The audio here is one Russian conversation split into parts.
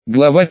Глава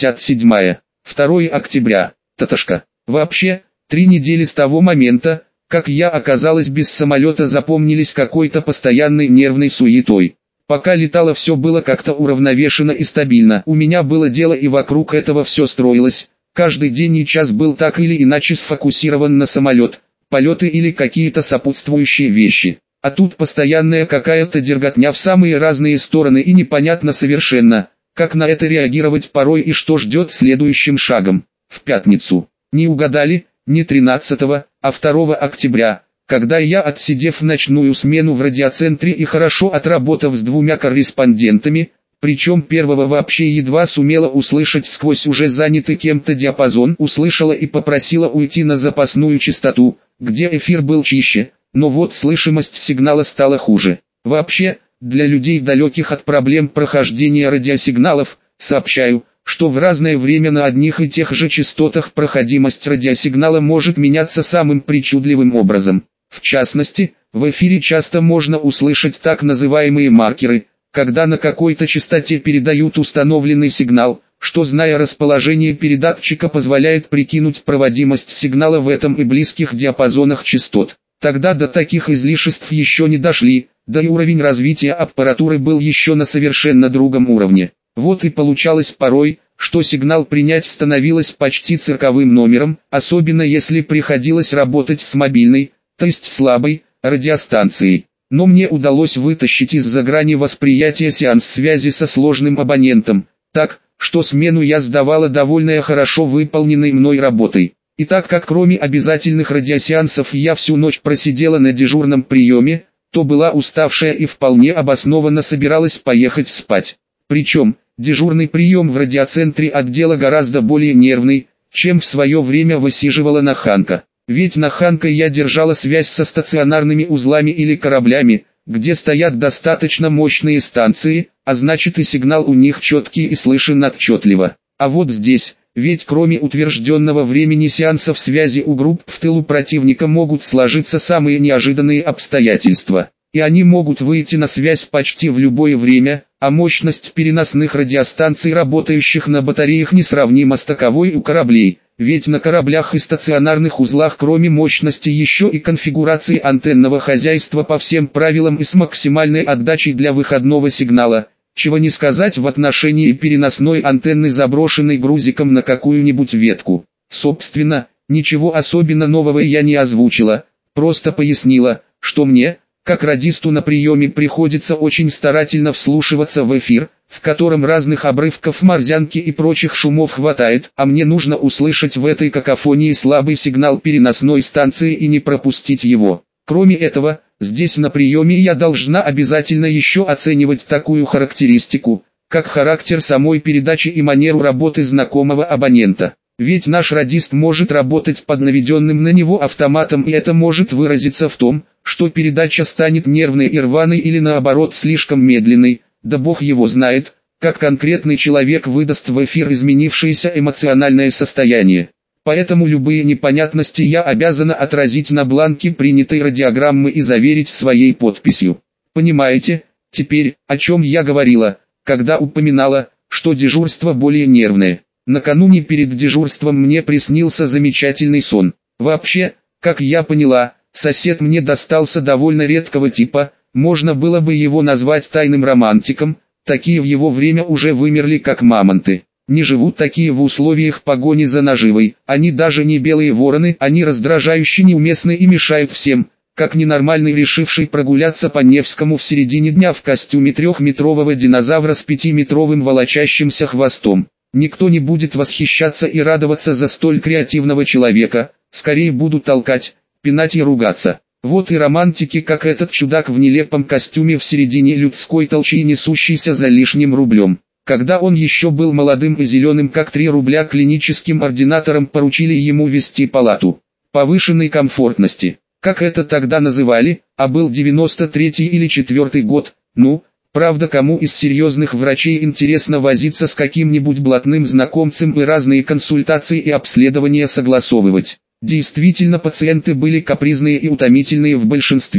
57. 2 октября. Таташка. Вообще, 3 недели с того момента, как я оказалась без самолета, запомнились какой-то постоянной нервной суетой. Пока летала, все было как-то уравновешено и стабильно. У меня было дело, и вокруг этого все строилось. Каждый день и час был так или иначе сфокусирован на самолет, полеты или какие-то сопутствующие вещи. А тут постоянная какая-то дерготня в самые разные стороны, и непонятно совершенно, как на это реагировать порой и что ждет следующим шагом. В пятницу. Не угадали, не 13, а 2 октября, когда я, отсидев ночную смену в радиоцентре и хорошо отработав с 2 корреспондентами, причем первого вообще едва сумела услышать сквозь уже занятый кем-то диапазон, услышала и попросила уйти на запасную частоту, где эфир был чище, но вот слышимость сигнала стала хуже. Вообще, для людей, далеких от проблем прохождения радиосигналов, сообщаю, что в разное время на одних и тех же частотах проходимость радиосигнала может меняться самым причудливым образом. В частности, в эфире часто можно услышать так называемые маркеры, когда на какой-то частоте передают установленный сигнал, что, зная расположение передатчика, позволяет прикинуть проводимость сигнала в этом и близких диапазонах частот. Тогда до таких излишеств еще не дошли, да и уровень развития аппаратуры был еще на совершенно другом уровне. Вот и получалось порой, что сигнал принять становилось почти цирковым номером, особенно если приходилось работать с мобильной, то есть слабой, радиостанцией. Но мне удалось вытащить из-за грани восприятия сеанс связи со сложным абонентом, так, что смену я сдавала довольно хорошо выполненной мной работой. И так как кроме обязательных радиосеансов я всю ночь просидела на дежурном приеме, то была уставшая и вполне обоснованно собиралась поехать спать. Причем, дежурный прием в радиоцентре отдела гораздо более нервный, чем в свое время высиживала на Ханка. Ведь на Ханка я держала связь со стационарными узлами или кораблями, где стоят достаточно мощные станции, а значит и сигнал у них четкий и слышен отчетливо. А вот здесь, ведь кроме утвержденного времени сеансов связи у групп в тылу противника могут сложиться самые неожиданные обстоятельства. И они могут выйти на связь почти в любое время, а мощность переносных радиостанций, работающих на батареях, несравнима с таковой у кораблей. Ведь на кораблях и стационарных узлах кроме мощности еще и конфигурации антенного хозяйства по всем правилам и с максимальной отдачей для выходного сигнала. Чего не сказать в отношении переносной антенны, заброшенной грузиком на какую-нибудь ветку. Собственно, ничего особенно нового я не озвучила, просто пояснила, что мне, как радисту на приеме, приходится очень старательно вслушиваться в эфир, в котором разных обрывков морзянки и прочих шумов хватает, а мне нужно услышать в этой какофонии слабый сигнал переносной станции и не пропустить его. Кроме этого, здесь на приеме я должна обязательно еще оценивать такую характеристику, как характер самой передачи и манеру работы знакомого абонента. Ведь наш радист может работать под наведенным на него автоматом, и это может выразиться в том, что передача станет нервной и рваной или наоборот слишком медленной, да бог его знает, как конкретный человек выдаст в эфир изменившееся эмоциональное состояние. Поэтому любые непонятности я обязана отразить на бланке принятой радиограммы и заверить своей подписью. Понимаете, теперь, о чем я говорила, когда упоминала, что дежурство более нервное. Накануне перед дежурством мне приснился замечательный сон. Вообще, как я поняла, сосед мне достался довольно редкого типа, можно было бы его назвать тайным романтиком, такие в его время уже вымерли как мамонты. Не живут такие в условиях погони за наживой, они даже не белые вороны, они раздражающе неуместны и мешают всем, как ненормальный, решивший прогуляться по Невскому в середине дня в костюме 3-метрового динозавра с 5-метровым волочащимся хвостом. Никто не будет восхищаться и радоваться за столь креативного человека, скорее будут толкать, пинать и ругаться. Вот и романтики, как этот чудак в нелепом костюме в середине людской толчи, несущийся за лишним рублем. Когда он еще был молодым и зеленым как 3 рубля, клиническим ординатором поручили ему вести палату повышенной комфортности. Как это тогда называли, а был 93-й или 4-й год, ну... Правда, кому из серьезных врачей интересно возиться с каким-нибудь блатным знакомцем и разные консультации и обследования согласовывать? Действительно, пациенты были капризные и утомительные в большинстве.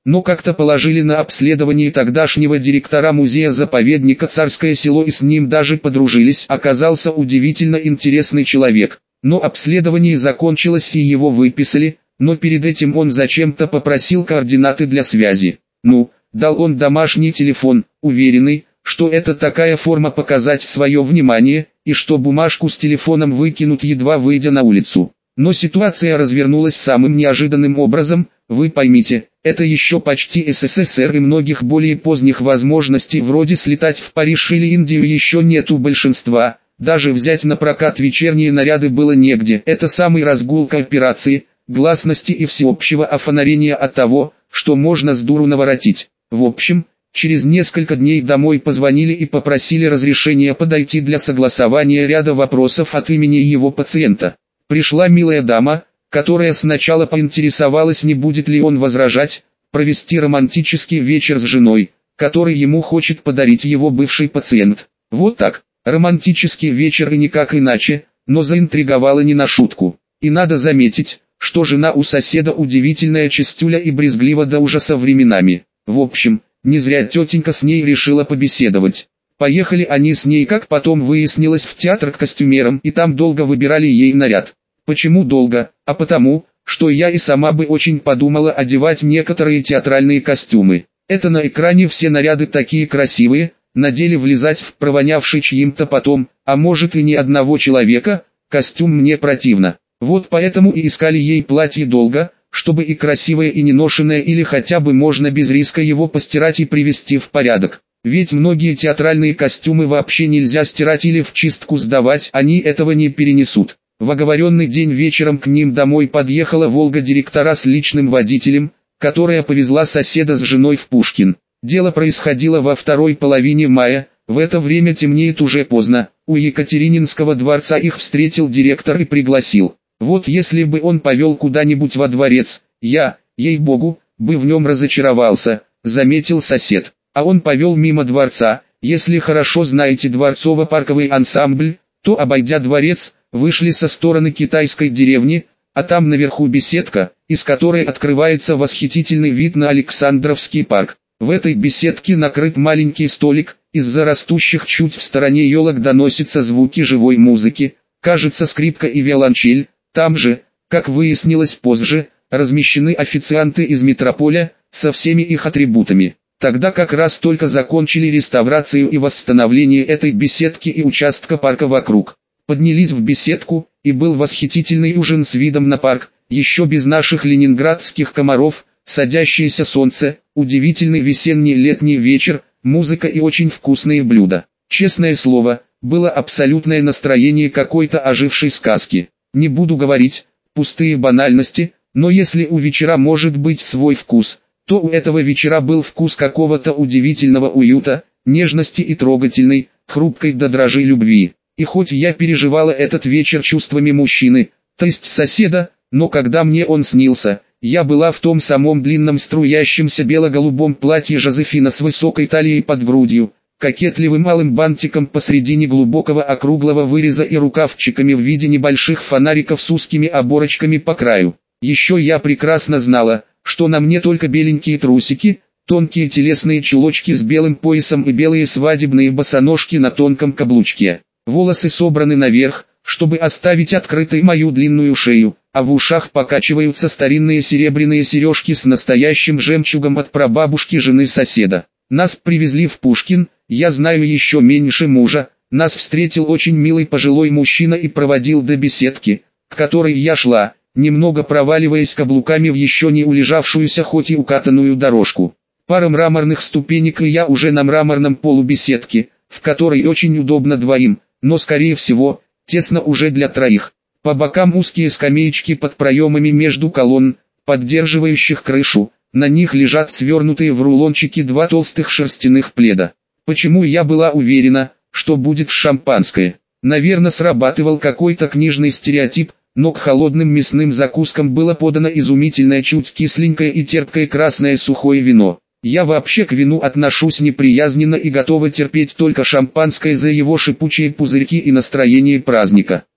но как-то положили на обследование тогдашнего директора музея-заповедника Царское Село и с ним даже подружились. Оказался удивительно интересный человек. Но обследование закончилось и его выписали, но перед этим он зачем-то попросил координаты для связи. Ну, дал он домашний телефон, уверенный, что это такая форма показать свое внимание, и что бумажку с телефоном выкинут едва выйдя на улицу. Но ситуация развернулась самым неожиданным образом, вы поймите, это еще почти СССР и многих более поздних возможностей вроде слетать в Париж или Индию еще нет у большинства, даже взять на прокат вечерние наряды было негде. Это самый разгул кооперации, гласности и всеобщего офонарения от того, что можно с дуру наворотить. В общем, через несколько дней домой позвонили и попросили разрешения подойти для согласования ряда вопросов от имени его пациента. Пришла милая дама, которая сначала поинтересовалась, не будет ли он возражать, провести романтический вечер с женой, который ему хочет подарить его бывший пациент. Вот так, романтический вечер и никак иначе, но заинтриговала не на шутку. И надо заметить, что жена у соседа удивительная чистюля и брезглива до ужаса временами. В общем, не зря тетенька с ней решила побеседовать. Поехали они с ней, как потом выяснилось, в театр к костюмерам, и там долго выбирали ей наряд. Почему долго? А потому, что я и сама бы очень подумала одевать некоторые театральные костюмы. Это на экране все наряды такие красивые, на деле влезать в провонявший чьим-то потом, а может и ни одного человека, костюм мне противно. Вот поэтому и искали ей платье долго, чтобы и красивое, и неношенное, или хотя бы можно без риска его постирать и привести в порядок. Ведь многие театральные костюмы вообще нельзя стирать или в чистку сдавать, они этого не перенесут. В оговоренный день вечером к ним домой подъехала «Волга» директора с личным водителем, которая повезла соседа с женой в Пушкин. Дело происходило во второй половине мая, в это время темнеет уже поздно. У Екатерининского дворца их встретил директор и пригласил. Вот если бы он повел куда-нибудь во дворец, я, ей-богу, бы в нем разочаровался, заметил сосед. А он повел мимо дворца. Если хорошо знаете дворцово-парковый ансамбль, то, обойдя дворец, вышли со стороны китайской деревни, а там наверху беседка, из которой открывается восхитительный вид на Александровский парк. В этой беседке накрыт маленький столик, из-за растущих чуть в стороне елок доносятся звуки живой музыки, кажется, скрипка и виолончель. Там же, как выяснилось позже, размещены официанты из метрополя, со всеми их атрибутами. Тогда как раз только закончили реставрацию и восстановление этой беседки и участка парка вокруг. Поднялись в беседку, и был восхитительный ужин с видом на парк, еще без наших ленинградских комаров, садящееся солнце, удивительный весенний летний вечер, музыка и очень вкусные блюда. Честное слово, было абсолютное настроение какой-то ожившей сказки. Не буду говорить, пустые банальности, но если у вечера может быть свой вкус, то у этого вечера был вкус какого-то удивительного уюта, нежности и трогательной, хрупкой до дрожи любви. И хоть я переживала этот вечер чувствами мужчины, то есть соседа, но когда мне он снился, я была в том самом длинном струящемся бело-голубом платье Жозефина с высокой талией под грудью, кокетливым малым бантиком посредине глубокого округлого выреза и рукавчиками в виде небольших фонариков с узкими оборочками по краю. Еще я прекрасно знала, что на мне только беленькие трусики, тонкие телесные чулочки с белым поясом и белые свадебные босоножки на тонком каблучке. Волосы собраны наверх, чтобы оставить открытой мою длинную шею, а в ушах покачиваются старинные серебряные сережки с настоящим жемчугом от прабабушки жены соседа. Нас привезли в Пушкин, я знаю еще меньше мужа, нас встретил очень милый пожилой мужчина и проводил до беседки, к которой я шла, немного проваливаясь каблуками в еще не улежавшуюся хоть и укатанную дорожку. Пара мраморных ступенек и я уже на мраморном полу беседки, в которой очень удобно двоим, но скорее всего, тесно уже для троих. По бокам узкие скамеечки под проемами между колонн, поддерживающих крышу, на них лежат свернутые в рулончики два толстых шерстяных пледа. Почему я была уверена, что будет шампанское? Наверное, срабатывал какой-то книжный стереотип, но к холодным мясным закускам было подано изумительное чуть кисленькое и терпкое красное сухое вино. Я вообще к вину отношусь неприязненно и готова терпеть только шампанское за его шипучие пузырьки и настроение праздника.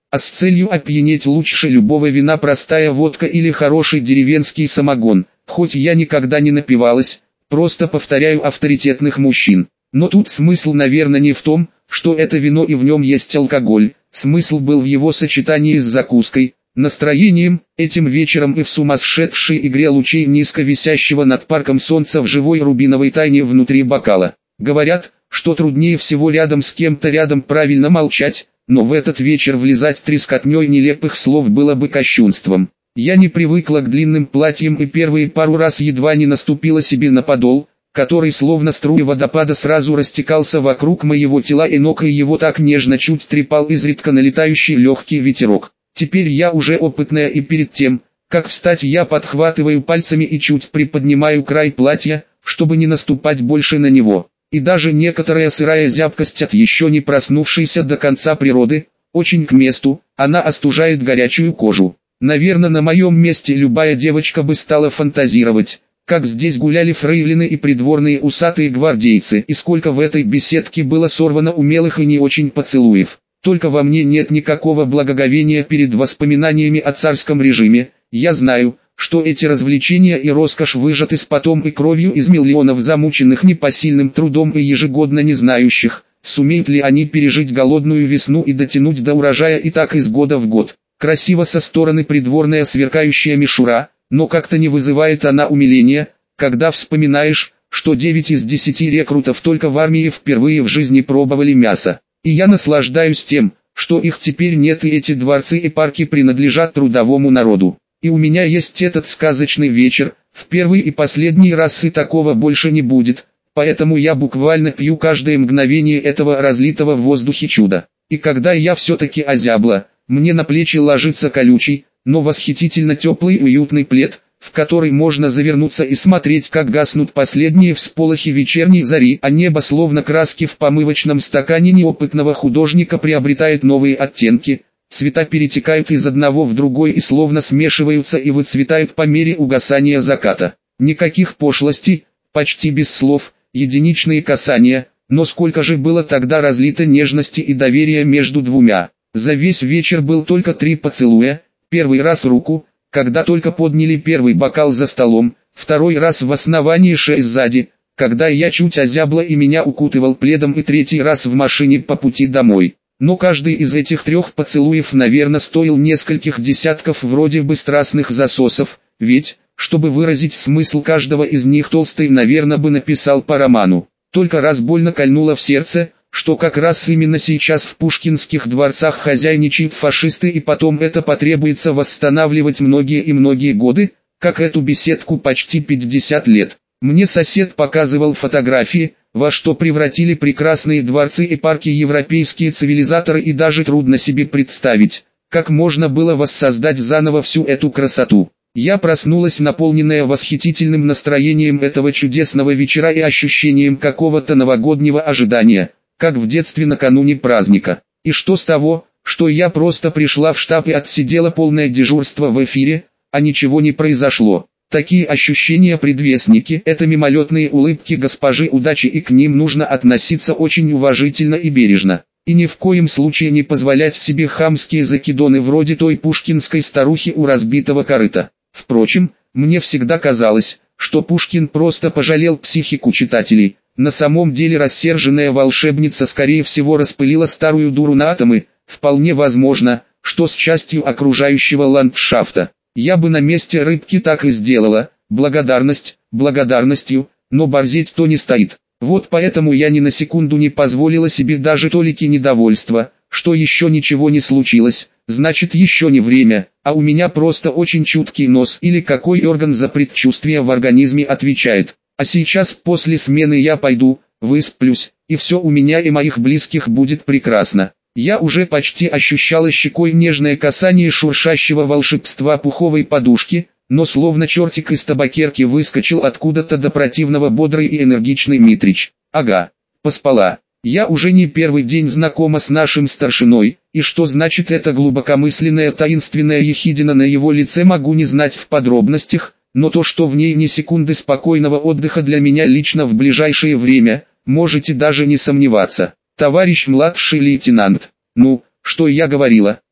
а с целью опьянеть лучше любого вина простая водка или хороший деревенский самогон. Хоть я никогда не напивалась, просто повторяю авторитетных мужчин. Но тут смысл, наверное, не в том, что это вино и в нем есть алкоголь, смысл был в его сочетании с закуской, настроением, этим вечером и в сумасшедшей игре лучей низко висящего над парком солнца в живой рубиновой тайне внутри бокала. Говорят, что труднее всего рядом с кем-то рядом правильно молчать, но в этот вечер влезать трескотней нелепых слов было бы кощунством. Я не привыкла к длинным платьям и первые пару раз едва не наступила себе на подол, который словно струя водопада сразу растекался вокруг моего тела и ног, и его так нежно чуть трепал изредка налетающий легкий ветерок. Теперь я уже опытная, и перед тем, как встать, я подхватываю пальцами и чуть приподнимаю край платья, чтобы не наступать больше на него. И даже некоторая сырая зябкость от еще не проснувшейся до конца природы, очень к месту, она остужает горячую кожу. Наверное, на моем месте любая девочка бы стала фантазировать, как здесь гуляли фрейлины и придворные усатые гвардейцы, и сколько в этой беседке было сорвано умелых и не очень поцелуев. Только во мне нет никакого благоговения перед воспоминаниями о царском режиме. Я знаю, что эти развлечения и роскошь выжаты с потом и кровью из миллионов замученных непосильным трудом и ежегодно не знающих, сумеют ли они пережить голодную весну и дотянуть до урожая и так из года в год. Красиво со стороны придворная сверкающая мишура, но как-то не вызывает она умиления, когда вспоминаешь, что 9 из 10 рекрутов только в армии впервые в жизни пробовали мясо. И я наслаждаюсь тем, что их теперь нет, и эти дворцы и парки принадлежат трудовому народу. И у меня есть этот сказочный вечер, в первый и последний раз, и такого больше не будет, поэтому я буквально пью каждое мгновение этого разлитого в воздухе чуда. И когда я все-таки озябла, мне на плечи ложится колючий, но восхитительно теплый и уютный плед, в который можно завернуться и смотреть, как гаснут последние всполохи вечерней зари, а небо словно краски в помывочном стакане неопытного художника приобретает новые оттенки. Цвета перетекают из одного в другой и словно смешиваются и выцветают по мере угасания заката. Никаких пошлостей, почти без слов, единичные касания, но сколько же было тогда разлито нежности и доверия между двумя. За весь вечер был только 3 поцелуя: первый раз руку, когда только подняли первый бокал за столом, второй раз в основании шеи сзади, когда я чуть озябла и меня укутывал пледом, и третий раз в машине по пути домой. Но каждый из этих 3 поцелуев, наверное, стоил нескольких десятков вроде бы страстных засосов, ведь, чтобы выразить смысл каждого из них, Толстой, наверное, бы написал по роману. Только раз больно кольнуло в сердце, что как раз именно сейчас в пушкинских дворцах хозяйничают фашисты, и потом это потребуется восстанавливать многие и многие годы, как эту беседку почти 50 лет. Мне сосед показывал фотографии, во что превратили прекрасные дворцы и парки европейские цивилизаторы, и даже трудно себе представить, как можно было воссоздать заново всю эту красоту. Я проснулась, наполненная восхитительным настроением этого чудесного вечера и ощущением какого-то новогоднего ожидания, как в детстве накануне праздника. И что с того, что я просто пришла в штаб и отсидела полное дежурство в эфире, а ничего не произошло. Такие ощущения предвестники, это мимолетные улыбки госпожи удачи, и к ним нужно относиться очень уважительно и бережно. И ни в коем случае не позволять себе хамские закидоны вроде той пушкинской старухи у разбитого корыта. Впрочем, мне всегда казалось, что Пушкин просто пожалел психику читателей. На самом деле рассерженная волшебница скорее всего распылила старую дуру на атомы, вполне возможно, что с частью окружающего ландшафта. Я бы на месте рыбки так и сделала, благодарность, благодарностью, но борзеть то не стоит. Вот поэтому я ни на секунду не позволила себе даже толики недовольства, что еще ничего не случилось, значит еще не время, а у меня просто очень чуткий нос, или какой орган за предчувствие в организме отвечает. А сейчас после смены я пойду, высплюсь, и все у меня и моих близких будет прекрасно. Я уже почти ощущала щекой нежное касание шуршащего волшебства пуховой подушки, но словно чертик из табакерки выскочил откуда-то до противного бодрый и энергичный Митрич. Ага, поспала. Я уже не первый день знакома с нашим старшиной, и что значит эта глубокомысленная таинственная ехидина на его лице, могу не знать в подробностях, но то, что в ней ни секунды спокойного отдыха для меня лично в ближайшее время, можете даже не сомневаться. Товарищ младший лейтенант, ну, что я говорила,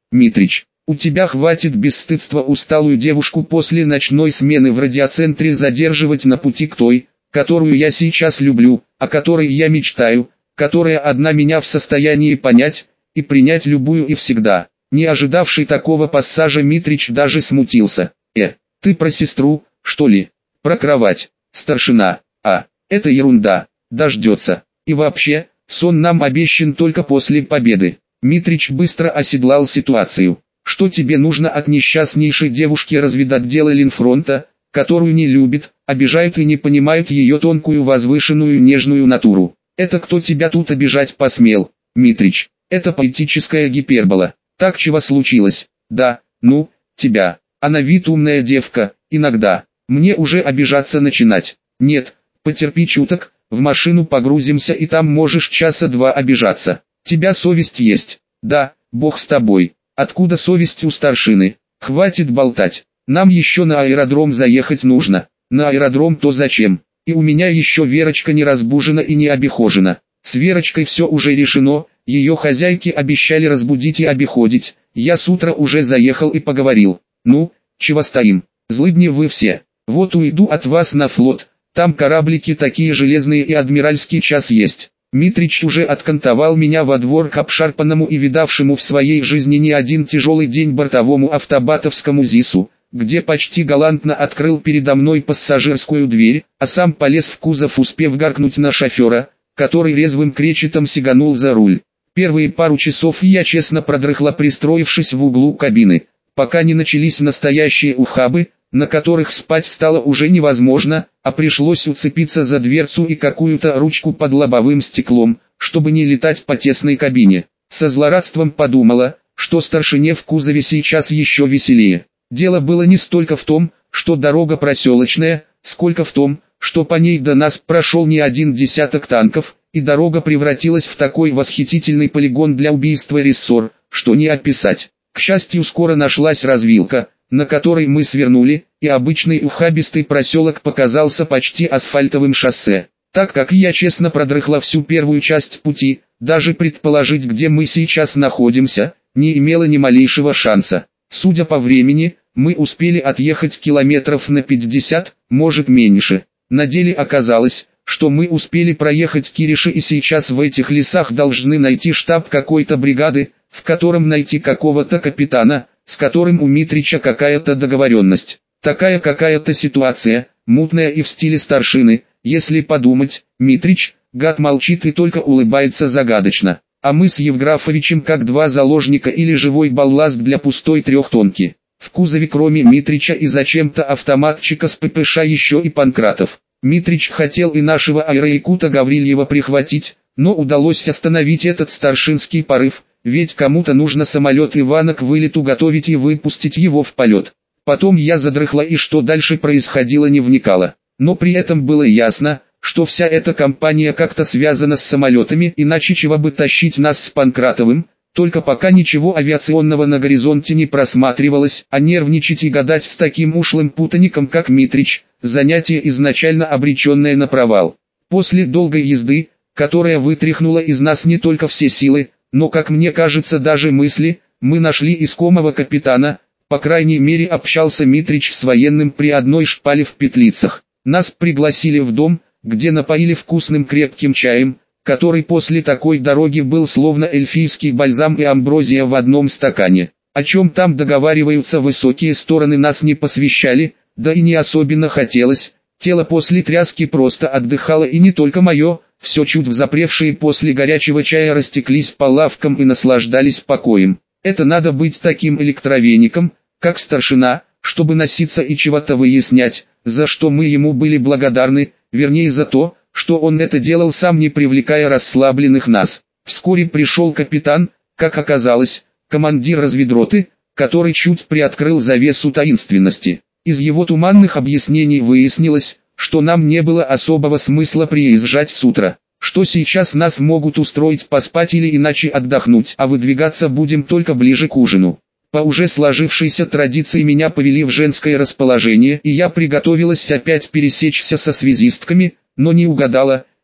Митрич, у тебя хватит бесстыдства усталую девушку после ночной смены в радиоцентре задерживать на пути к той, которую я сейчас люблю, о которой я мечтаю, которая одна меня в состоянии понять и принять любую и всегда. Не ожидавший такого пассажа Митрич даже смутился. Ты про сестру, что ли? Про кровать, старшина. Это ерунда, дождется. И вообще, сон нам обещан только после победы. Митрич быстро оседлал ситуацию. Что тебе нужно от несчастнейшей девушки разведотдела Ленфронта, которую не любит, обижают и не понимают ее тонкую возвышенную нежную натуру? Это кто тебя тут обижать посмел, Митрич? Это поэтическая гипербола. Так чего случилось? Да, ну, тебя. А на вид умная девка, иногда. Мне уже обижаться начинать. Нет, потерпи чуток, в машину погрузимся и там можешь часа два обижаться. Тебя совесть есть? Да, бог с тобой. Откуда совесть у старшины? Хватит болтать. Нам еще на аэродром заехать нужно. На аэродром-то зачем? И у меня еще Верочка не разбужена и не обихожена. С Верочкой все уже решено, ее хозяйки обещали разбудить и обиходить. Я с утра уже заехал и поговорил. Ну, чего стоим? Злыдни вы все. Вот уйду от вас на флот, там кораблики такие железные и адмиральский час есть. Митрич уже откантовал меня во двор к обшарпанному и видавшему в своей жизни не один тяжелый день бортовому автобатовскому ЗИСу, где почти галантно открыл передо мной пассажирскую дверь, а сам полез в кузов, успев гаркнуть на шофера, который резвым кречетом сиганул за руль. Первые пару часов я честно продрыхла, пристроившись в углу кабины, пока не начались настоящие ухабы, на которых спать стало уже невозможно, а пришлось уцепиться за дверцу и какую-то ручку под лобовым стеклом, чтобы не летать по тесной кабине. Со злорадством подумала, что старшине в кузове сейчас еще веселее. Дело было не столько в том, что дорога проселочная, сколько в том, что по ней до нас прошел не один десяток танков, и дорога превратилась в такой восхитительный полигон для убийства рессор, что не описать. К счастью, скоро нашлась развилка, на которой мы свернули, и обычный ухабистый проселок показался почти асфальтовым шоссе. Так как я честно продрыхла всю первую часть пути, даже предположить, где мы сейчас находимся, не имела ни малейшего шанса. Судя по времени, мы успели отъехать километров на 50, может меньше. На деле оказалось, что мы успели проехать Кириши и сейчас в этих лесах должны найти штаб какой-то бригады, в котором найти какого-то капитана, с которым у Митрича какая-то договоренность. Такая какая-то ситуация, мутная и в стиле старшины, если подумать. Митрич, гад, молчит и только улыбается загадочно. А мы с Евграфовичем как два заложника или живой балласт для пустой трехтонки. В кузове кроме Митрича и зачем-то автоматчика с ППШ еще и Панкратов. Митрич хотел и нашего аэроякута Гаврильева прихватить, но удалось остановить этот старшинский порыв, ведь кому-то нужно самолет Ивана к вылету готовить и выпустить его в полет. Потом я задрыхла и что дальше происходило не вникала. Но при этом было ясно, что вся эта компания как-то связана с самолетами, иначе чего бы тащить нас с Панкратовым, только пока ничего авиационного на горизонте не просматривалось, а нервничать и гадать с таким ушлым путаником как Митрич, занятие изначально обреченное на провал. После долгой езды, которая вытряхнула из нас не только все силы, но, как мне кажется, даже мысли, мы нашли искомого капитана, по крайней мере общался Митрич с военным при одной шпале в Петлицах. Нас пригласили в дом, где напоили вкусным крепким чаем, который после такой дороги был словно эльфийский бальзам и амброзия в одном стакане. О чем там договариваются высокие стороны нас не посвящали, да и не особенно хотелось. Тело после тряски просто отдыхало, и не только мое, все чуть взапревшие после горячего чая растеклись по лавкам и наслаждались покоем. Это надо быть таким электровеником, как старшина, чтобы носиться и чего-то выяснять, за что мы ему были благодарны, вернее за то, что он это делал сам, не привлекая расслабленных нас. Вскоре пришел капитан, как оказалось, командир разведроты, который чуть приоткрыл завесу таинственности. Из его туманных объяснений выяснилось, что нам не было особого смысла приезжать с утра, что сейчас нас могут устроить поспать или иначе отдохнуть, а выдвигаться будем только ближе к ужину. По уже сложившейся традиции меня повели в женское расположение, и я приготовилась опять пересечься со связистками, но не угадала,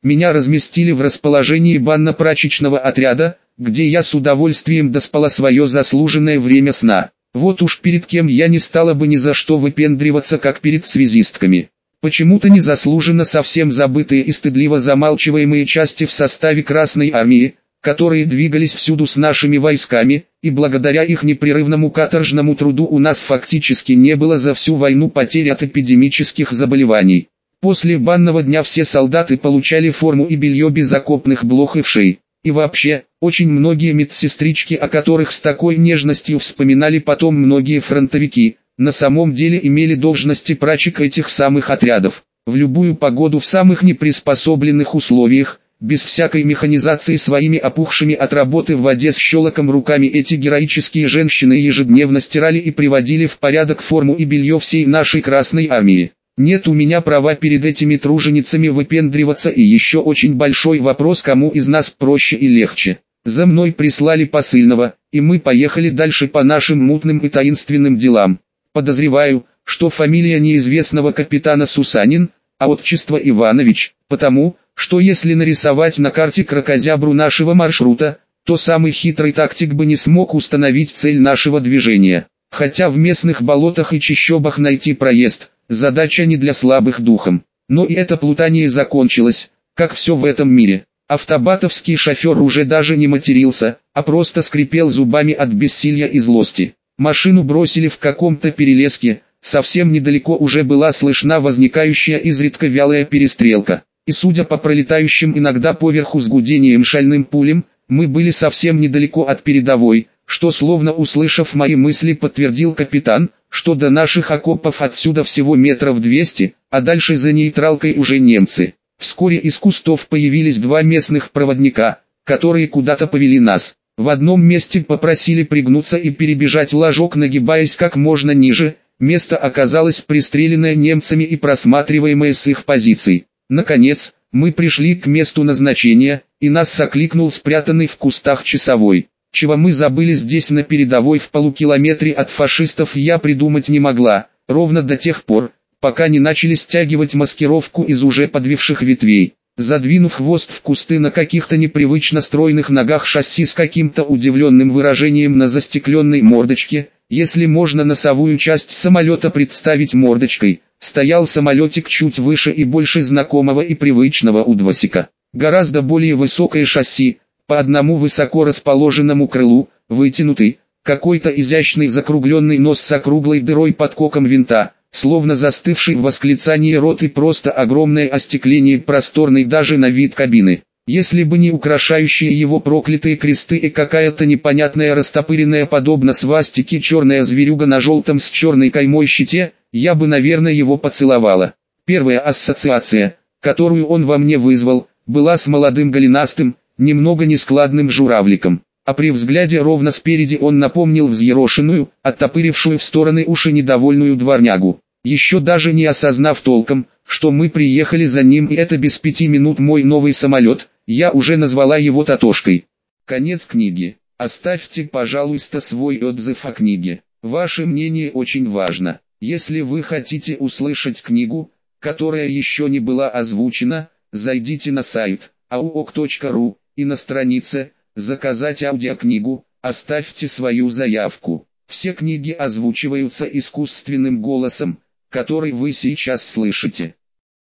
Меня разместили в расположении банно-прачечного отряда, где я с удовольствием доспала свое заслуженное время сна. Вот уж перед кем я не стала бы ни за что выпендриваться, как перед связистками. Почему-то незаслуженно совсем забытые и стыдливо замалчиваемые части в составе Красной Армии, которые двигались всюду с нашими войсками, и благодаря их непрерывному каторжному труду у нас фактически не было за всю войну потерь от эпидемических заболеваний. После банного дня все солдаты получали форму и белье без окопных блох и вшей. И вообще, очень многие медсестрички, о которых с такой нежностью вспоминали потом многие фронтовики, на самом деле имели должности прачек этих самых отрядов. В любую погоду в самых неприспособленных условиях, без всякой механизации, своими опухшими от работы в воде с щелоком руками эти героические женщины ежедневно стирали и приводили в порядок форму и белье всей нашей Красной Армии. Нет у меня права перед этими труженицами выпендриваться, и еще очень большой вопрос, кому из нас проще и легче. За мной прислали посыльного, и мы поехали дальше по нашим мутным и таинственным делам. Подозреваю, что фамилия неизвестного капитана Сусанин, а отчество Иванович, потому, что если нарисовать на карте кракозябру нашего маршрута, то самый хитрый тактик бы не смог установить цель нашего движения. Хотя в местных болотах и чащобах найти проезд – задача не для слабых духом. Но и это плутание закончилось, как все в этом мире. Автобатовский шофер уже даже не матерился, а просто скрипел зубами от бессилия и злости. Машину бросили в каком-то перелеске, совсем недалеко уже была слышна возникающая изредка вялая перестрелка. И судя по пролетающим иногда поверху с гудением шальным пулям, мы были совсем недалеко от передовой, что, словно услышав мои мысли, подтвердил капитан, что до наших окопов отсюда всего метров 200, а дальше за нейтралкой уже немцы. Вскоре из кустов появились два местных проводника, которые куда-то повели нас. В одном месте попросили пригнуться и перебежать ложок, нагибаясь как можно ниже. Место оказалось пристреленное немцами и просматриваемое с их позиций. Наконец, мы пришли к месту назначения, и нас окликнул спрятанный в кустах часовой. Чего мы забыли здесь на передовой в полукилометре от фашистов, я придумать не могла, ровно до тех пор, пока не начали стягивать маскировку из уже подвивших ветвей. Задвинув хвост в кусты на каких-то непривычно стройных ногах шасси с каким-то удивленным выражением на застекленной мордочке, если можно носовую часть самолета представить мордочкой, стоял самолетик чуть выше и больше знакомого и привычного удвосика. Гораздо более высокое шасси, по одному высоко расположенному крылу, вытянутый, какой-то изящный закругленный нос с округлой дырой под коком винта, словно застывший в восклицании рот, и просто огромное остекление просторной даже на вид кабины. Если бы не украшающие его проклятые кресты и какая-то непонятная растопыренная подобно свастике черная зверюга на желтом с черной каймой щите, я бы, наверное, его поцеловала. Первая ассоциация, которую он во мне вызвал, была с молодым голенастым, немного нескладным журавликом. А при взгляде ровно спереди он напомнил взъерошенную, оттопырившую в стороны уши недовольную дворнягу. Еще даже не осознав толком, что мы приехали за ним и это без 5 минут мой новый самолет, я уже назвала его Татошкой. Конец книги. Оставьте, пожалуйста, свой отзыв о книге. Ваше мнение очень важно. Если вы хотите услышать книгу, которая еще не была озвучена, зайдите на сайт auok.ru и на странице «Заказать аудиокнигу» оставьте свою заявку. Все книги озвучиваются искусственным голосом, который вы сейчас слышите.